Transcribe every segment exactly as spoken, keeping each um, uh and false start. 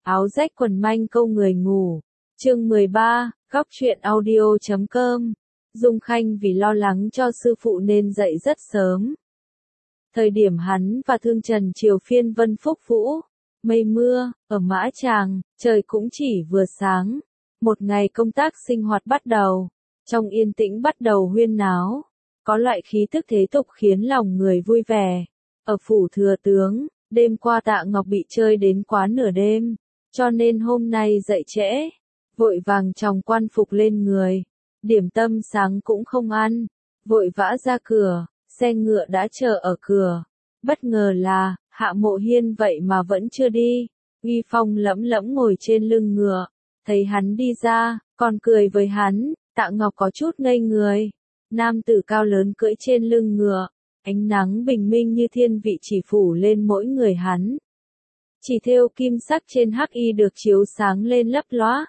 áo rách quần manh câu người ngủ. Chương mười ba, góc truyện audio chấm com. Dung Khanh vì lo lắng cho sư phụ nên dậy rất sớm. Thời điểm hắn và Thương Trần chiều phiên Vân Phúc Vũ, mây mưa, ở Mã Tràng, trời cũng chỉ vừa sáng. Một ngày công tác sinh hoạt bắt đầu, trong yên tĩnh bắt đầu huyên náo. Có loại khí thức thế tục khiến lòng người vui vẻ. Ở phủ thừa tướng, đêm qua Tạ Ngọc bị chơi đến quá nửa đêm, cho nên hôm nay dậy trễ, vội vàng chòng quan phục lên người, điểm tâm sáng cũng không ăn, vội vã ra cửa, xe ngựa đã chờ ở cửa. Bất ngờ là, Hạ Mộ Hiên vậy mà vẫn chưa đi, uy phong lẫm lẫm ngồi trên lưng ngựa, thấy hắn đi ra, còn cười với hắn. Tạ Ngọc có chút ngây người. Nam tử cao lớn cưỡi trên lưng ngựa, ánh nắng bình minh như thiên vị chỉ phủ lên mỗi người hắn. Chỉ thêu kim sắc trên hắc y được chiếu sáng lên lấp lóa.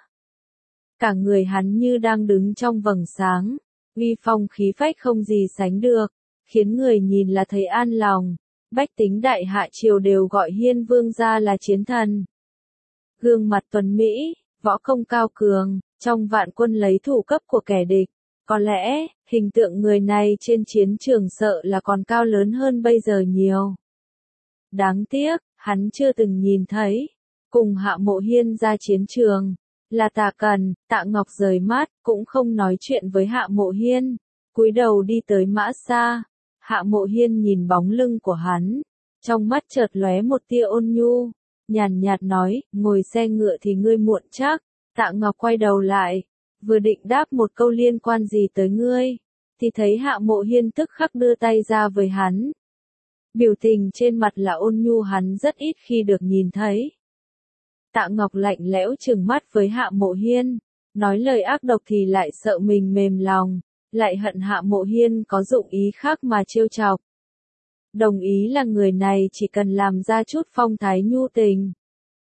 Cả người hắn như đang đứng trong vầng sáng, uy phong khí phách không gì sánh được, khiến người nhìn là thấy an lòng. Bách tính đại hạ triều đều gọi Hiên vương gia là chiến thần. Gương mặt tuấn mỹ, võ công cao cường, trong vạn quân lấy thủ cấp của kẻ địch. Có lẽ, hình tượng người này trên chiến trường sợ là còn cao lớn hơn bây giờ nhiều. Đáng tiếc, hắn chưa từng nhìn thấy. Cùng Hạ Mộ Hiên ra chiến trường, là Tạ Cần. Tạ Ngọc rời mắt, cũng không nói chuyện với Hạ Mộ Hiên. Cúi đầu đi tới Mã Sa. Hạ Mộ Hiên nhìn bóng lưng của hắn, trong mắt chợt lóe một tia ôn nhu, nhàn nhạt nói, ngồi xe ngựa thì ngươi muộn chắc. Tạ Ngọc quay đầu lại, vừa định đáp một câu liên quan gì tới ngươi, thì thấy Hạ Mộ Hiên tức khắc đưa tay ra với hắn. Biểu tình trên mặt là ôn nhu hắn rất ít khi được nhìn thấy. Tạ Ngọc lạnh lẽo trừng mắt với Hạ Mộ Hiên, nói lời ác độc thì lại sợ mình mềm lòng, lại hận Hạ Mộ Hiên có dụng ý khác mà trêu chọc. Đồng ý là người này chỉ cần làm ra chút phong thái nhu tình,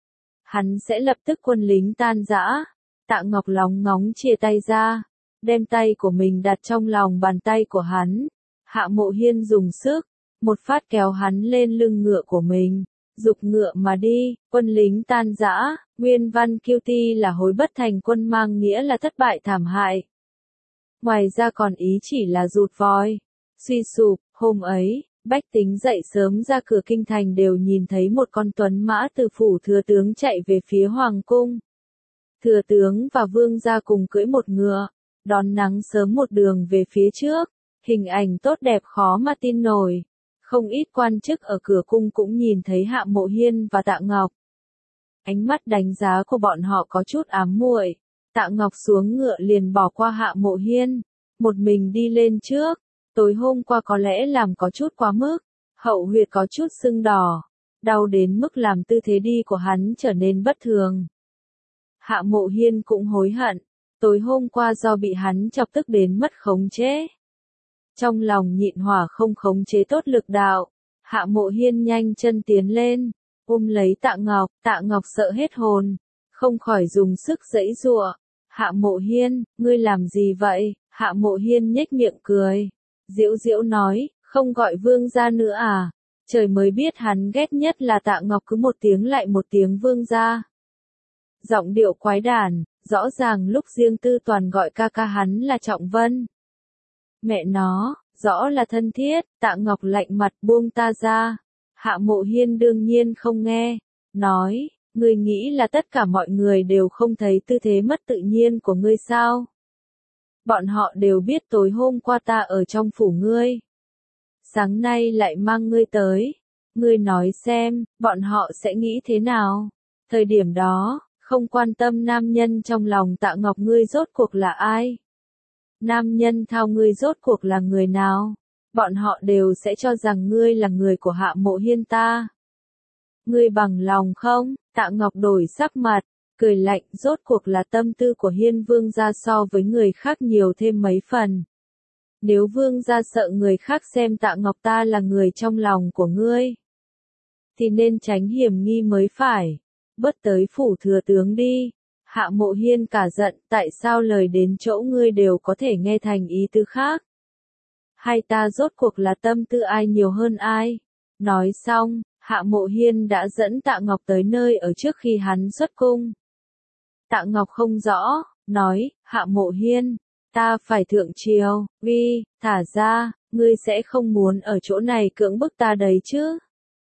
hắn sẽ lập tức quân lính tan rã. Tạ Ngọc lóng ngóng chia tay ra, đem tay của mình đặt trong lòng bàn tay của hắn. Hạ Mộ Hiên dùng sức, một phát kéo hắn lên lưng ngựa của mình, giục ngựa mà đi. Quân lính tan rã, nguyên văn kiêu ti là hối bất thành quân mang nghĩa là thất bại thảm hại. Ngoài ra còn ý chỉ là rụt voi, suy sụp. Hôm ấy, bách tính dậy sớm ra cửa kinh thành đều nhìn thấy một con tuấn mã từ phủ thừa tướng chạy về phía hoàng cung. Thừa tướng và vương gia cùng cưỡi một ngựa, đón nắng sớm một đường về phía trước, hình ảnh tốt đẹp khó mà tin nổi. Không ít quan chức ở cửa cung cũng nhìn thấy Hạ Mộ Hiên và Tạ Ngọc. Ánh mắt đánh giá của bọn họ có chút ám muội. Tạ Ngọc xuống ngựa liền bỏ qua Hạ Mộ Hiên, một mình đi lên trước. Tối hôm qua có lẽ làm có chút quá mức, hậu huyệt có chút sưng đỏ, đau đến mức làm tư thế đi của hắn trở nên bất thường. Hạ Mộ Hiên cũng hối hận, tối hôm qua do bị hắn chọc tức đến mất khống chế. Trong lòng nhịn hỏa không khống chế tốt lực đạo, Hạ Mộ Hiên nhanh chân tiến lên, ôm lấy Tạ Ngọc. Tạ Ngọc sợ hết hồn, không khỏi dùng sức giãy giụa. Hạ Mộ Hiên, ngươi làm gì vậy? Hạ Mộ Hiên nhếch miệng cười, giễu giễu nói, không gọi vương gia nữa à? Trời mới biết hắn ghét nhất là Tạ Ngọc cứ một tiếng lại một tiếng vương gia. Giọng điệu quái đản, rõ ràng lúc riêng tư toàn gọi ca ca hắn là Trọng Vân. Mẹ nó, rõ là thân thiết. Tạ Ngọc lạnh mặt buông ta ra. Hạ Mộ Hiên đương nhiên không nghe, nói, ngươi nghĩ là tất cả mọi người đều không thấy tư thế mất tự nhiên của ngươi sao? Bọn họ đều biết tối hôm qua ta ở trong phủ ngươi, sáng nay lại mang ngươi tới. Ngươi nói xem, bọn họ sẽ nghĩ thế nào? Thời điểm đó, không quan tâm nam nhân trong lòng Tạ Ngọc ngươi rốt cuộc là ai. Nam nhân thao ngươi rốt cuộc là người nào. Bọn họ đều sẽ cho rằng ngươi là người của Hạ Mộ Hiên ta. Ngươi bằng lòng không? Tạ Ngọc đổi sắc mặt, cười lạnh, rốt cuộc là tâm tư của Hiên vương gia so với người khác nhiều thêm mấy phần. Nếu vương gia sợ người khác xem Tạ Ngọc ta là người trong lòng của ngươi, thì nên tránh hiểm nghi mới phải. Bớt tới phủ thừa tướng đi. Hạ Mộ Hiên cả giận, tại sao lời đến chỗ ngươi đều có thể nghe thành ý tứ khác? Hay ta rốt cuộc là tâm tư ai nhiều hơn ai? Nói xong, Hạ Mộ Hiên đã dẫn Tạ Ngọc tới nơi ở trước khi hắn xuất cung. Tạ Ngọc không rõ, nói, Hạ Mộ Hiên, ta phải thượng triều, vi, thả ra, ngươi sẽ không muốn ở chỗ này cưỡng bức ta đấy chứ.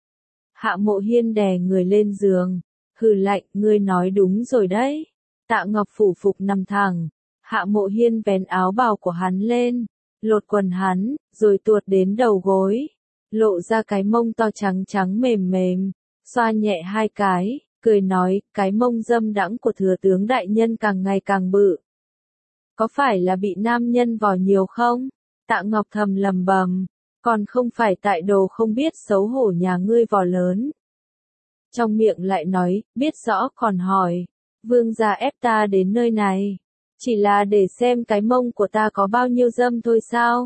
Hạ Mộ Hiên đè người lên giường, hừ lạnh, ngươi nói đúng rồi đấy. Tạ Ngọc phủ phục nằm thẳng, Hạ Mộ Hiên vén áo bào của hắn lên, lột quần hắn, rồi tuột đến đầu gối, lộ ra cái mông to trắng trắng mềm mềm, xoa nhẹ hai cái, cười nói, cái mông dâm đãng của thừa tướng đại nhân càng ngày càng bự. Có phải là bị nam nhân vò nhiều không? Tạ Ngọc thầm lầm bầm, còn không phải tại đồ không biết xấu hổ nhà ngươi vò lớn. Trong miệng lại nói, biết rõ còn hỏi, vương gia ép ta đến nơi này, chỉ là để xem cái mông của ta có bao nhiêu dâm thôi sao?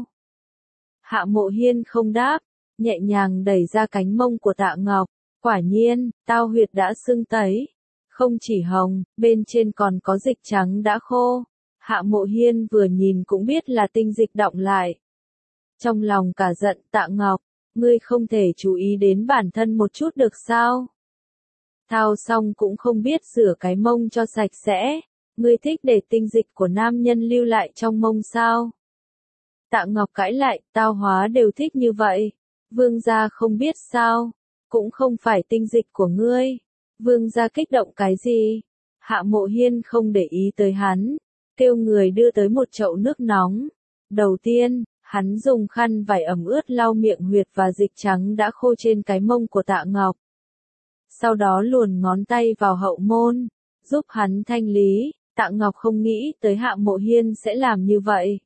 Hạ Mộ Hiên không đáp, nhẹ nhàng đẩy ra cánh mông của Tạ Ngọc, quả nhiên, tao huyệt đã sưng tấy, không chỉ hồng, bên trên còn có dịch trắng đã khô. Hạ Mộ Hiên vừa nhìn cũng biết là tinh dịch đọng lại. Trong lòng cả giận, Tạ Ngọc, ngươi không thể chú ý đến bản thân một chút được sao? Thao xong cũng không biết rửa cái mông cho sạch sẽ, ngươi thích để tinh dịch của nam nhân lưu lại trong mông sao? Tạ Ngọc cãi lại, tao hóa đều thích như vậy, vương gia không biết sao, cũng không phải tinh dịch của ngươi, vương gia kích động cái gì? Hạ Mộ Hiên không để ý tới hắn, kêu người đưa tới một chậu nước nóng. Đầu tiên, hắn dùng khăn vải ẩm ướt lau miệng huyệt và dịch trắng đã khô trên cái mông của Tạ Ngọc. Sau đó luồn ngón tay vào hậu môn, giúp hắn thanh lý. Tạ Ngọc không nghĩ tới Hạ Mộ Hiên sẽ làm như vậy.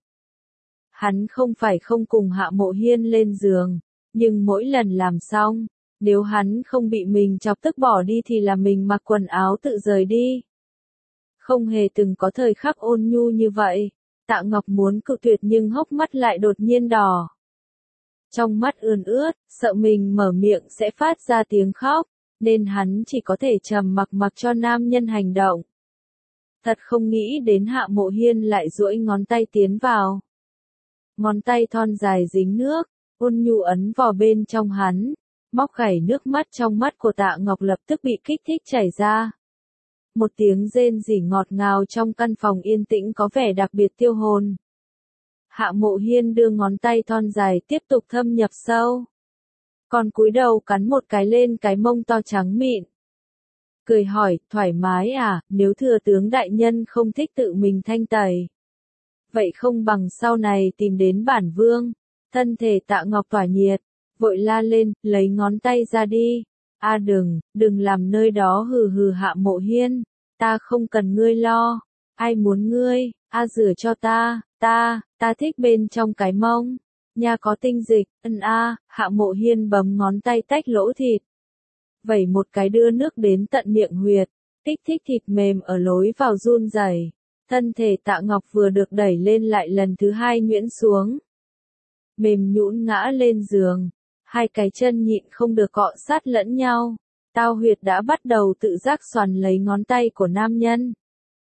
Hắn không phải không cùng Hạ Mộ Hiên lên giường, nhưng mỗi lần làm xong, nếu hắn không bị mình chọc tức bỏ đi thì là mình mặc quần áo tự rời đi. Không hề từng có thời khắc ôn nhu như vậy. Tạ Ngọc muốn cự tuyệt nhưng hốc mắt lại đột nhiên đỏ. Trong mắt ươn ướt, sợ mình mở miệng sẽ phát ra tiếng khóc, nên hắn chỉ có thể trầm mặc mặc cho nam nhân hành động. Thật không nghĩ đến Hạ Mộ Hiên lại duỗi ngón tay tiến vào. Ngón tay thon dài dính nước, ôn nhu ấn vào bên trong hắn, móc gảy nước mắt trong mắt của Tạ Ngọc lập tức bị kích thích chảy ra. Một tiếng rên rỉ ngọt ngào trong căn phòng yên tĩnh có vẻ đặc biệt tiêu hồn. Hạ Mộ Hiên đưa ngón tay thon dài tiếp tục thâm nhập sâu. Còn cúi đầu cắn một cái lên cái mông to trắng mịn. Cười hỏi, thoải mái à, nếu thừa tướng đại nhân không thích tự mình thanh tẩy. Vậy không bằng sau này tìm đến bản vương. Thân thể Tạ Ngọc tỏa nhiệt, vội la lên, lấy ngón tay ra đi. A à đừng, đừng làm nơi đó hừ hừ. Hạ Mộ Hiên, ta không cần ngươi lo, ai muốn ngươi, a à rửa cho ta, ta, ta thích bên trong cái mông, nha có tinh dịch, ân a, à. Hạ Mộ Hiên bấm ngón tay tách lỗ thịt, vẩy một cái đưa nước đến tận miệng huyệt, kích thích thịt mềm ở lối vào run rẩy. Thân thể Tạ Ngọc vừa được đẩy lên lại lần thứ hai nhuyễn xuống, mềm nhũn ngã lên giường. Hai cái chân nhịn không được cọ sát lẫn nhau. Tao huyệt đã bắt đầu tự giác xoắn lấy ngón tay của nam nhân.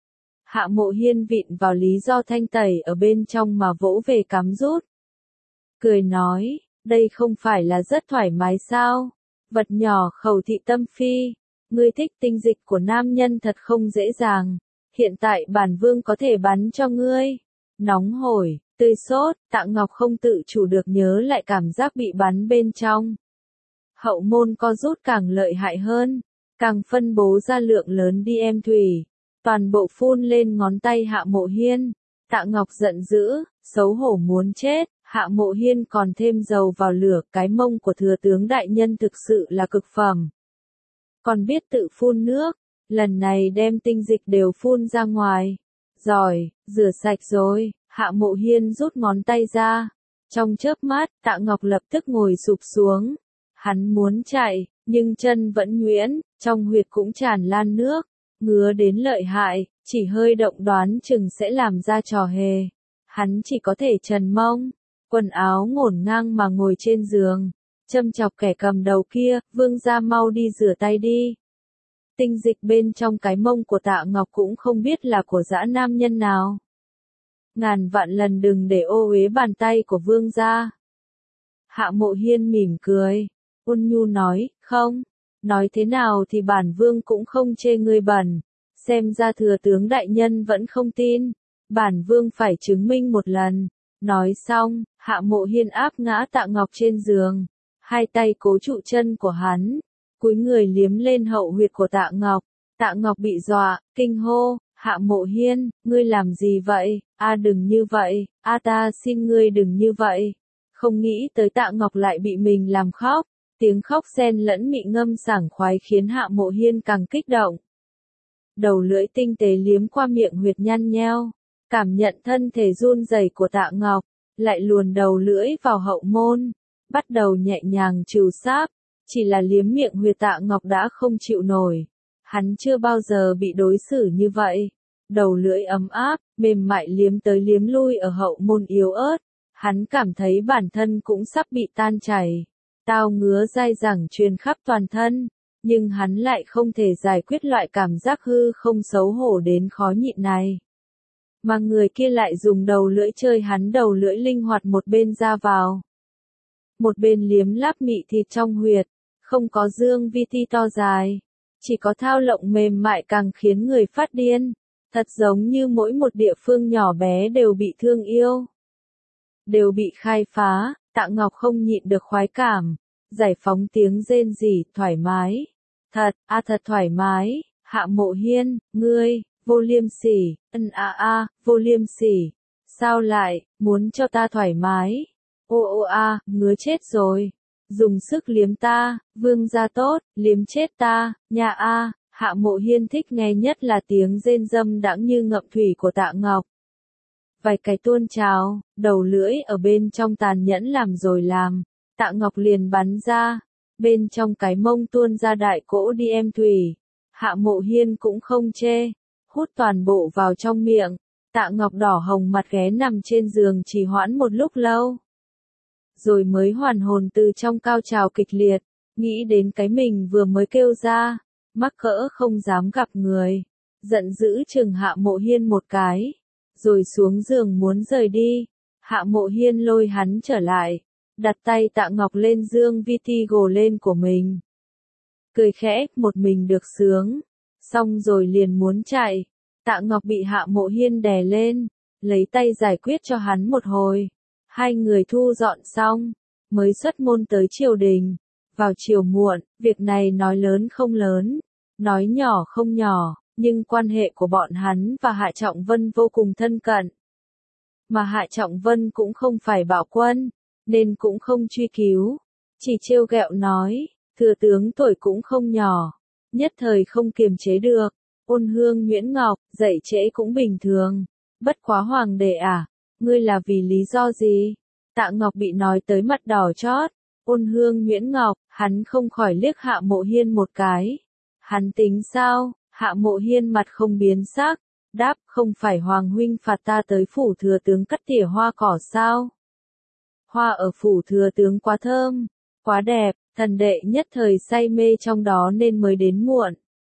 Hạ Mộ Hiên vịn vào lý do thanh tẩy ở bên trong mà vỗ về cắm rút. Cười nói, đây không phải là rất thoải mái sao? Vật nhỏ khẩu thị tâm phi. Ngươi thích tinh dịch của nam nhân thật không dễ dàng. Hiện tại bản vương có thể bắn cho ngươi. Nóng hổi, tươi sốt, Tạ Ngọc không tự chủ được nhớ lại cảm giác bị bắn bên trong. Hậu môn co rút càng lợi hại hơn, càng phân bố ra lượng lớn đi em thủy, toàn bộ phun lên ngón tay Hạ Mộ Hiên. Tạ Ngọc giận dữ, xấu hổ muốn chết, Hạ Mộ Hiên còn thêm dầu vào lửa, cái mông của thừa tướng đại nhân thực sự là cực phẩm. Còn biết tự phun nước, lần này đem tinh dịch đều phun ra ngoài. Rồi, rửa sạch rồi, Hạ Mộ Hiên rút ngón tay ra. Trong chớp mắt, Tạ Ngọc lập tức ngồi sụp xuống. Hắn muốn chạy, nhưng chân vẫn nhuyễn, trong huyệt cũng tràn lan nước, ngứa đến lợi hại, chỉ hơi động đoán chừng sẽ làm ra trò hề. Hắn chỉ có thể trần mông, quần áo ngổn ngang mà ngồi trên giường, châm chọc kẻ cầm đầu kia, vương gia mau đi rửa tay đi. Tinh dịch bên trong cái mông của Tạ Ngọc cũng không biết là của dã nam nhân nào. Ngàn vạn lần đừng để ô uế bàn tay của vương gia. Hạ Mộ Hiên mỉm cười, ôn nhu nói, không? Nói thế nào thì bản vương cũng không chê ngươi bẩn. Xem ra thừa tướng đại nhân vẫn không tin. Bản vương phải chứng minh một lần. Nói xong, Hạ Mộ Hiên áp ngã Tạ Ngọc trên giường. Hai tay cố trụ chân của hắn. Cúi người liếm lên hậu huyệt của Tạ Ngọc. Tạ Ngọc bị dọa, kinh hô. Hạ Mộ Hiên, ngươi làm gì vậy? A đừng như vậy, A ta xin ngươi đừng như vậy. Không nghĩ tới Tạ Ngọc lại bị mình làm khóc. Tiếng khóc xen lẫn mị ngâm sảng khoái khiến Hạ Mộ Hiên càng kích động. Đầu lưỡi tinh tế liếm qua miệng huyệt nhăn nheo, cảm nhận thân thể run rẩy của Tạ Ngọc, lại luồn đầu lưỡi vào hậu môn, bắt đầu nhẹ nhàng trừ sáp, chỉ là liếm miệng huyệt Tạ Ngọc đã không chịu nổi. Hắn chưa bao giờ bị đối xử như vậy. Đầu lưỡi ấm áp, mềm mại liếm tới liếm lui ở hậu môn yếu ớt, hắn cảm thấy bản thân cũng sắp bị tan chảy. Tao ngứa dai dẳng truyền khắp toàn thân, nhưng hắn lại không thể giải quyết loại cảm giác hư không xấu hổ đến khó nhịn này. Mà người kia lại dùng đầu lưỡi chơi hắn đầu lưỡi linh hoạt một bên ra vào. Một bên liếm láp mị thịt trong huyệt, không có dương vi ti to dài, chỉ có thao lộng mềm mại càng khiến người phát điên. Thật giống như mỗi một địa phương nhỏ bé đều bị thương yêu, đều bị khai phá. Tạ Ngọc không nhịn được khoái cảm, giải phóng tiếng rên rỉ, thoải mái. Thật, a à thật thoải mái. Hạ Mộ Hiên, ngươi, vô liêm sỉ, ân a a, vô liêm sỉ. Sao lại, muốn cho ta thoải mái? Ô ô a, ngứa chết rồi. Dùng sức liếm ta, vương gia tốt, liếm chết ta, nhà a. Hạ Mộ Hiên thích nghe nhất là tiếng rên râm đãng như ngậm thủy của Tạ Ngọc. Vài cái tuôn trào, đầu lưỡi ở bên trong tàn nhẫn làm rồi làm, Tạ Ngọc liền bắn ra, bên trong cái mông tuôn ra đại cỗ đi em thủy. Hạ Mộ Hiên cũng không chê, hút toàn bộ vào trong miệng. Tạ Ngọc đỏ hồng mặt ghé nằm trên giường trì hoãn một lúc lâu, rồi mới hoàn hồn từ trong cao trào kịch liệt, nghĩ đến cái mình vừa mới kêu ra. Mắc cỡ không dám gặp người, giận dữ chừng Hạ Mộ Hiên một cái, rồi xuống giường muốn rời đi. Hạ Mộ Hiên lôi hắn trở lại, đặt tay Tạ Ngọc lên dương vi ti gồ lên của mình. Cười khẽ, một mình được sướng, xong rồi liền muốn chạy. Tạ Ngọc bị Hạ Mộ Hiên đè lên, lấy tay giải quyết cho hắn một hồi. Hai người thu dọn xong, mới xuất môn tới triều đình. Vào chiều muộn, việc này nói lớn không lớn, nói nhỏ không nhỏ, nhưng quan hệ của bọn hắn và Hạ Trọng Vân vô cùng thân cận. Mà Hạ Trọng Vân cũng không phải bạo quân, nên cũng không truy cứu, chỉ trêu ghẹo nói, thừa tướng tuổi cũng không nhỏ, nhất thời không kiềm chế được. Ôn Hương Nguyễn Ngọc, dậy trễ cũng bình thường, bất quá hoàng đệ à, ngươi là vì lý do gì? Tạ Ngọc bị nói tới mặt đỏ chót. Ôn Hương Nguyễn Ngọc, hắn không khỏi liếc Hạ Mộ Hiên một cái. Hắn tính sao? Hạ Mộ Hiên mặt không biến sắc, đáp, không phải Hoàng huynh phạt ta tới phủ thừa tướng cắt tỉa hoa cỏ sao? Hoa ở phủ thừa tướng quá thơm, quá đẹp, thần đệ nhất thời say mê trong đó nên mới đến muộn.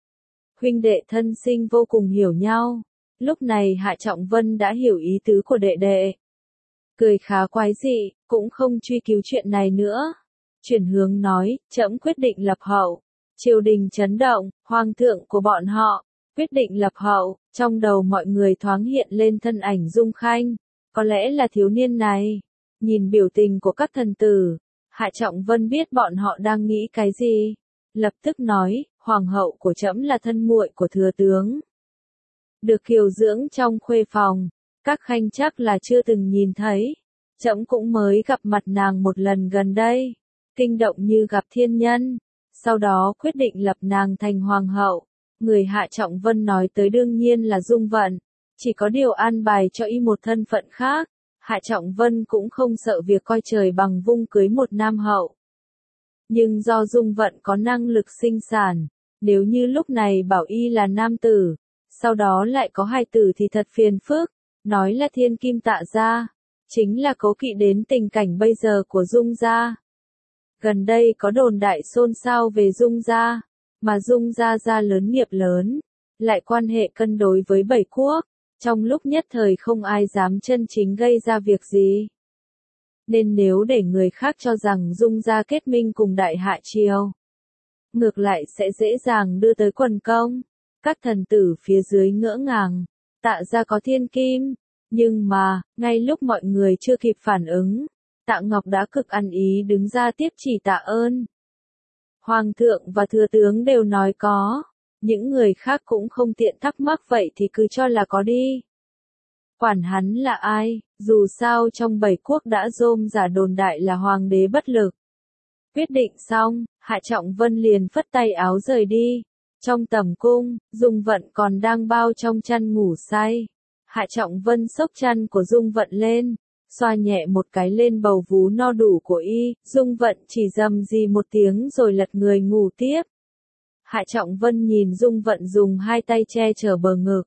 Huynh đệ thân sinh vô cùng hiểu nhau. Lúc này Hạ Trọng Vân đã hiểu ý tứ của đệ đệ. Cười khá quái dị, cũng không truy cứu chuyện này nữa. Chuyển hướng nói, trẫm quyết định lập hậu. Triều đình chấn động, hoàng thượng của bọn họ, quyết định lập hậu. Trong đầu mọi người thoáng hiện lên thân ảnh Dung Khanh. Có lẽ là thiếu niên này. Nhìn biểu tình của các thần tử, Hạ Trọng Vân biết bọn họ đang nghĩ cái gì. Lập tức nói, hoàng hậu của trẫm là thân muội của thừa tướng. Được kiều dưỡng trong khuê phòng, các khanh chắc là chưa từng nhìn thấy. Trẫm cũng mới gặp mặt nàng một lần gần đây, kinh động như gặp thiên nhân. Sau đó quyết định lập nàng thành hoàng hậu. Người Hạ Trọng Vân nói tới đương nhiên là Dung Vận, chỉ có điều an bài cho y một thân phận khác. Hạ Trọng Vân cũng không sợ việc coi trời bằng vung cưới một nam hậu. Nhưng do Dung Vận có năng lực sinh sản, nếu như lúc này bảo y là nam tử, sau đó lại có hài tử thì thật phiền phức. Nói là thiên kim Tạ gia, chính là cố kỵ đến tình cảnh bây giờ của Dung gia. Gần đây có đồn đại xôn xao về Dung gia, mà Dung gia gia lớn nghiệp lớn, lại quan hệ cân đối với bảy quốc, trong lúc nhất thời không ai dám chân chính gây ra việc gì. Nên nếu để người khác cho rằng Dung gia kết minh cùng Đại Hạ Triều, ngược lại sẽ dễ dàng đưa tới quần công. Các thần tử phía dưới ngỡ ngàng, Tạ gia có thiên kim, nhưng mà, ngay lúc mọi người chưa kịp phản ứng, Tạ Ngọc đã cực ăn ý đứng ra tiếp chỉ tạ ơn. Hoàng thượng và thừa tướng đều nói có, những người khác cũng không tiện thắc mắc vậy thì cứ cho là có đi. Quản hắn là ai, dù sao trong bảy quốc đã rôm rả đồn đại là hoàng đế bất lực. Quyết định xong, Hạ Trọng Vân liền phất tay áo rời đi. Trong tầm cung, Dung Vận còn đang bao trong chăn ngủ say. Hạ Trọng Vân xốc chăn của Dung Vận lên, xoa nhẹ một cái lên bầu vú no đủ của y, Dung Vận chỉ rầm rì một tiếng rồi lật người ngủ tiếp. Hạ Trọng Vân nhìn Dung Vận dùng hai tay che chở bờ ngực.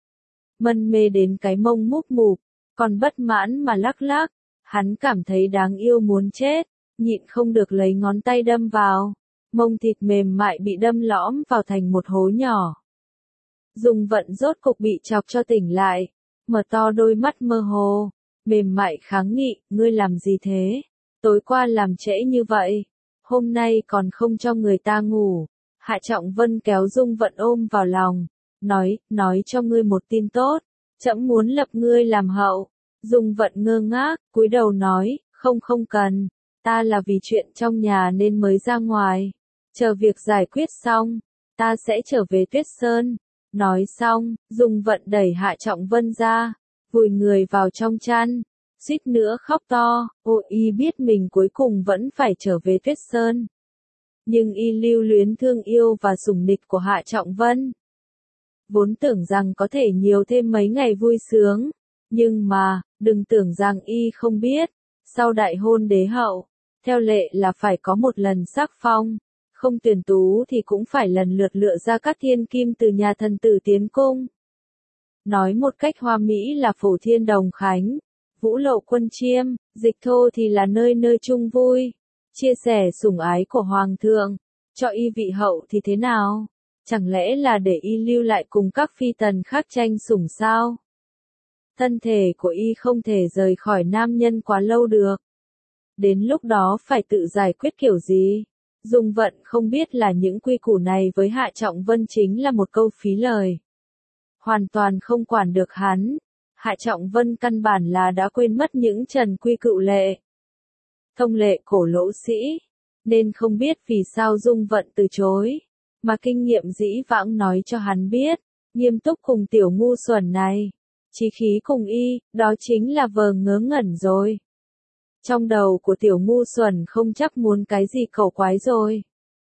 Mân mê đến cái mông múp mụp, còn bất mãn mà lắc lắc, hắn cảm thấy đáng yêu muốn chết, nhịn không được lấy ngón tay đâm vào. Mông thịt mềm mại bị đâm lõm vào thành một hố nhỏ. Dung Vận rốt cục bị chọc cho tỉnh lại, mở to đôi mắt mơ hồ, mềm mại kháng nghị, ngươi làm gì thế? Tối qua làm trễ như vậy, hôm nay còn không cho người ta ngủ. Hạ Trọng Vân kéo Dung Vận ôm vào lòng, nói, nói cho ngươi một tin tốt, trẫm muốn lập ngươi làm hậu. Dung Vận ngơ ngác, cúi đầu nói, không không cần, ta là vì chuyện trong nhà nên mới ra ngoài. Chờ việc giải quyết xong, ta sẽ trở về Tuyết Sơn. Nói xong, Dung Vận đẩy Hạ Trọng Vân ra, vùi người vào trong chăn, suýt nữa khóc to. Ô y biết mình cuối cùng vẫn phải trở về Tuyết Sơn. Nhưng y lưu luyến thương yêu và sủng nịch của Hạ Trọng Vân. Vốn tưởng rằng có thể nhiều thêm mấy ngày vui sướng, nhưng mà, đừng tưởng rằng y không biết, sau đại hôn đế hậu, theo lệ là phải có một lần sắc phong. Không tuyển tú thì cũng phải lần lượt lựa ra các thiên kim từ nhà thần tử tiến cung. Nói một cách hoa mỹ là Phổ Thiên Đồng Khánh, Vũ Lộ Quân Chiêm, dịch thô thì là nơi nơi chung vui, chia sẻ sủng ái của Hoàng thượng, cho y vị hậu thì thế nào? Chẳng lẽ là để y lưu lại cùng các phi tần khác tranh sủng sao? Thân thể của y không thể rời khỏi nam nhân quá lâu được. Đến lúc đó phải tự giải quyết kiểu gì? Dung Vận không biết là những quy củ này với Hạ Trọng Vân chính là một câu phí lời. Hoàn toàn không quản được hắn. Hạ Trọng Vân căn bản là đã quên mất những trần quy cựu lệ. Thông lệ cổ lỗ sĩ. Nên không biết vì sao Dung Vận từ chối. Mà kinh nghiệm dĩ vãng nói cho hắn biết. Nghiêm túc cùng tiểu ngu xuẩn này. Chí khí cùng y, đó chính là vờ ngớ ngẩn rồi. Trong đầu của tiểu ngu xuẩn không chắc muốn cái gì khẩu quái rồi.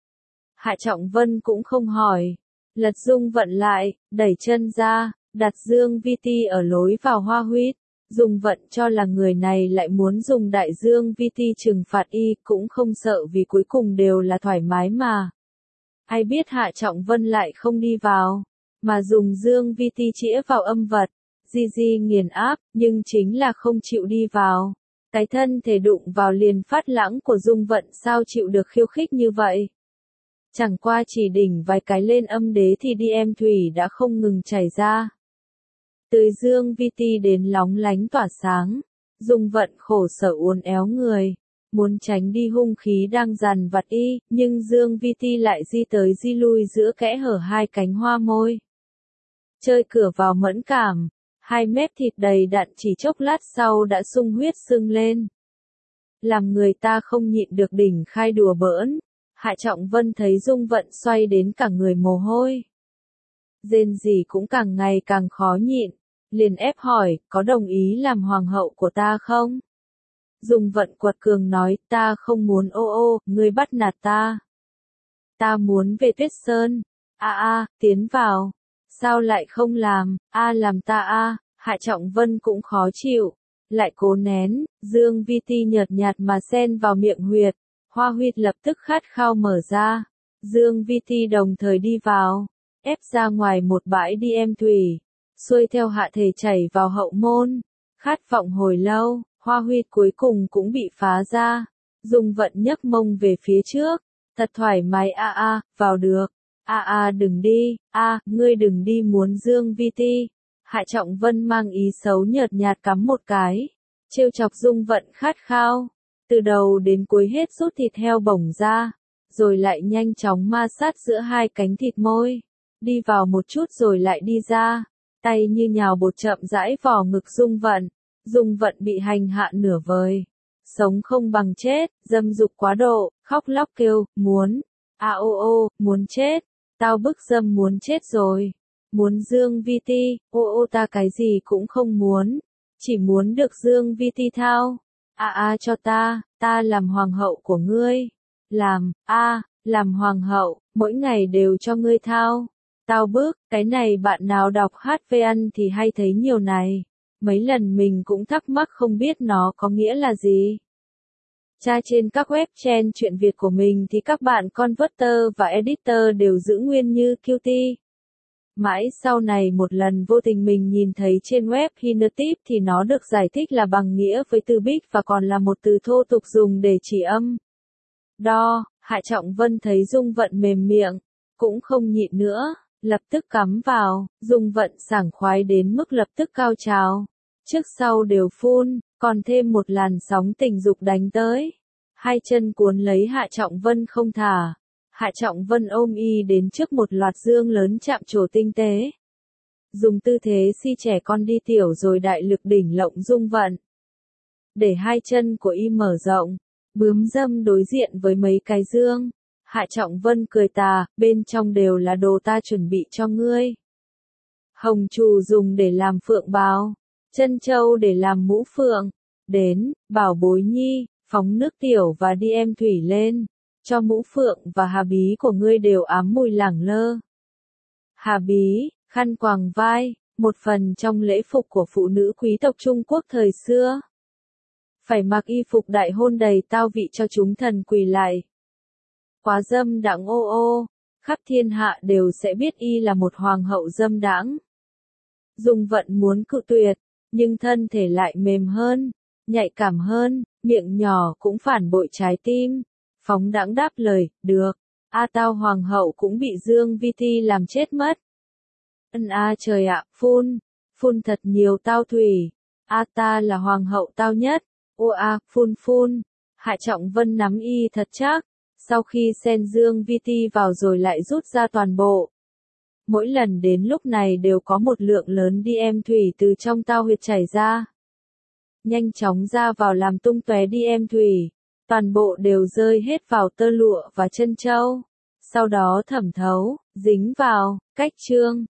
Hạ Trọng Vân cũng không hỏi. Lật Dung Vận lại, đẩy chân ra, đặt Dương Vi Ti ở lối vào hoa huyết. Dung Vận cho là người này lại muốn dùng đại Dương Vi Ti trừng phạt y, cũng không sợ vì cuối cùng đều là thoải mái mà. Ai biết Hạ Trọng Vân lại không đi vào, mà dùng Dương Vi Ti chĩa vào âm vật. Di di nghiền áp, nhưng chính là không chịu đi vào. Cái thân thể đụng vào liền phát lãng của Dung Vận sao chịu được khiêu khích như vậy. Chẳng qua chỉ đỉnh vài cái lên âm đế thì đi em thủy đã không ngừng chảy ra. Từ Dương Vi Ti đến lóng lánh tỏa sáng, Dung Vận khổ sở uốn éo người, muốn tránh đi hung khí đang dằn vặt y, nhưng Dương Vi Ti lại di tới di lui giữa kẽ hở hai cánh hoa môi. Chơi cửa vào mẫn cảm. Hai mép thịt đầy đặn chỉ chốc lát sau đã sung huyết sưng lên. Làm người ta không nhịn được đỉnh khai đùa bỡn. Hạ Trọng Vân thấy Dung Vận xoay đến cả người mồ hôi. Rên gì cũng càng ngày càng khó nhịn. Liền ép hỏi, có đồng ý làm hoàng hậu của ta không? Dung Vận quật cường nói, ta không muốn ô ô, ngươi bắt nạt ta. Ta muốn về Tuyết Sơn. A a, tiến vào. Sao lại không làm, a làm ta a, Hạ Trọng Vân cũng khó chịu, lại cố nén, Dương Vi Ti nhợt nhạt mà xen vào miệng huyệt, hoa huyệt lập tức khát khao mở ra, Dương Vi Ti đồng thời đi vào, ép ra ngoài một bãi đi em thủy, xuôi theo hạ thể chảy vào hậu môn, khát vọng hồi lâu, hoa huyệt cuối cùng cũng bị phá ra, Dung Vận nhấc mông về phía trước, thật thoải mái a a, vào được. A a đừng đi, a, ngươi đừng đi muốn Dương Vi Ti. Hạ Trọng Vân mang ý xấu nhợt nhạt cắm một cái, trêu chọc Dung Vận khát khao, từ đầu đến cuối hết rút thịt heo bổng ra. rồi lại nhanh chóng ma sát giữa hai cánh thịt môi, đi vào một chút rồi lại đi ra, tay như nhào bột chậm rãi vò ngực Dung Vận. Dung Vận bị hành hạ nửa vời, sống không bằng chết, dâm dục quá độ, khóc lóc kêu, muốn, a ô ô, muốn chết, tao bức dâm muốn chết rồi, muốn Dương Vi Ti, ô ô ta cái gì cũng không muốn, chỉ muốn được Dương Vi Ti thao, a a cho ta, ta làm hoàng hậu của ngươi, làm, a, làm hoàng hậu, mỗi ngày đều cho ngươi thao, tao bức, cái này bạn nào đọc hát vê ăn thì hay thấy nhiều này. Mấy lần mình cũng thắc mắc không biết nó có nghĩa là gì. Tra trên các web trend truyện Việt của mình thì các bạn converter và editor đều giữ nguyên như Qt. Mãi sau này một lần vô tình mình nhìn thấy trên web Hinotip thì nó được giải thích là bằng nghĩa với từ bích và còn là một từ thô tục dùng để chỉ âm. Đo, Hạ Trọng Vân thấy Dung Vận mềm miệng, cũng không nhịn nữa, lập tức cắm vào, Dung Vận sảng khoái đến mức lập tức cao trào. Trước sau đều phun, còn thêm một làn sóng tình dục đánh tới. Hai chân cuốn lấy Hạ Trọng Vân không thả. Hạ Trọng Vân ôm y đến trước một loạt dương lớn chạm trổ tinh tế. Dùng tư thế si trẻ con đi tiểu rồi đại lực đỉnh lộng Dung Vận. Để hai chân của y mở rộng, bướm dâm đối diện với mấy cái dương. Hạ Trọng Vân cười tà, bên trong đều là đồ ta chuẩn bị cho ngươi. Hồng trù dùng để làm phượng bào, chân châu để làm mũ phượng. Đến, bảo bối nhi, phóng nước tiểu và đi em thủy lên, cho mũ phượng và hà bí của ngươi đều ám mùi lẳng lơ. Hà bí, khăn quàng vai, một phần trong lễ phục của phụ nữ quý tộc Trung Quốc thời xưa. Phải mặc y phục đại hôn đầy tao vị cho chúng thần quỳ lại. Quá dâm đãng ô ô, khắp thiên hạ đều sẽ biết y là một hoàng hậu dâm đãng. Dung Vận muốn cự tuyệt, nhưng thân thể lại mềm hơn, nhạy cảm hơn, miệng nhỏ cũng phản bội trái tim. Phóng đãng đáp lời, được, a tao hoàng hậu cũng bị Dương Vi Ti làm chết mất. Ân a trời ạ, phun, phun thật nhiều tao thủy, a ta là hoàng hậu tao nhất, ô a, phun phun. Hạ Trọng Vân nắm y thật chắc, sau khi xen Dương Vi Ti vào rồi lại rút ra toàn bộ. Mỗi lần đến lúc này đều có một lượng lớn đi em thủy từ trong tao huyệt chảy ra. Nhanh chóng ra vào làm tung tóe đi em thủy, toàn bộ đều rơi hết vào tơ lụa và chân châu. Sau đó thẩm thấu, dính vào, cách trương,